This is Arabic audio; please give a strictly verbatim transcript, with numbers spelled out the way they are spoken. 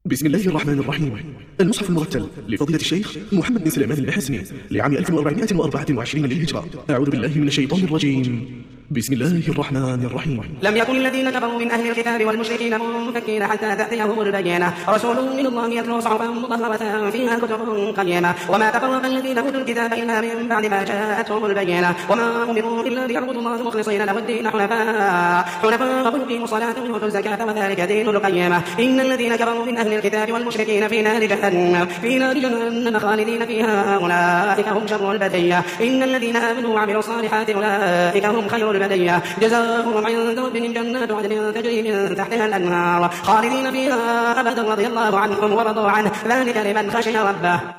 بسم الله الرحمن الرحيم. المصحف المرتل لفضيلة الشيخ محمد بن سليمان البحسني لعام ألف وأربعمائة وأربعة وعشرين للهجرة. أعوذ بالله من الشيطان الرجيم. بسم الله الرحمن الرحيم. لم يكن الذين كفروا من أهل الكتاب والمشركين منفكين حتى تأتيهم البينة، رسول من الله يتلو صحفا مطهرة فيها كتب قيمة، وما تفرق الذين أوتوا الكتاب إلا من بعد ما جاءتهم البينة، وما أمروا إلا ليعبدوا الله مخلصين له الدين حنفاء حنفاء ويقيموا الصلاة ويؤتوا الزكاة وذلك دين القيمة. إن الذين كفروا من أهل الكتاب والمشركين في نار جهنم في نار جهنم خالدين فيها أولئك هم شر البرية. إن الذين آمنوا وعملوا الصالحات أولئك هم خير البرية، جزاؤهم عند ربهم جنات عدن تجري من تحتها الأنهار خالدين فيها أبدا رضي الله عنهم ورضوا عنه، ذلك لمن خشي ربه.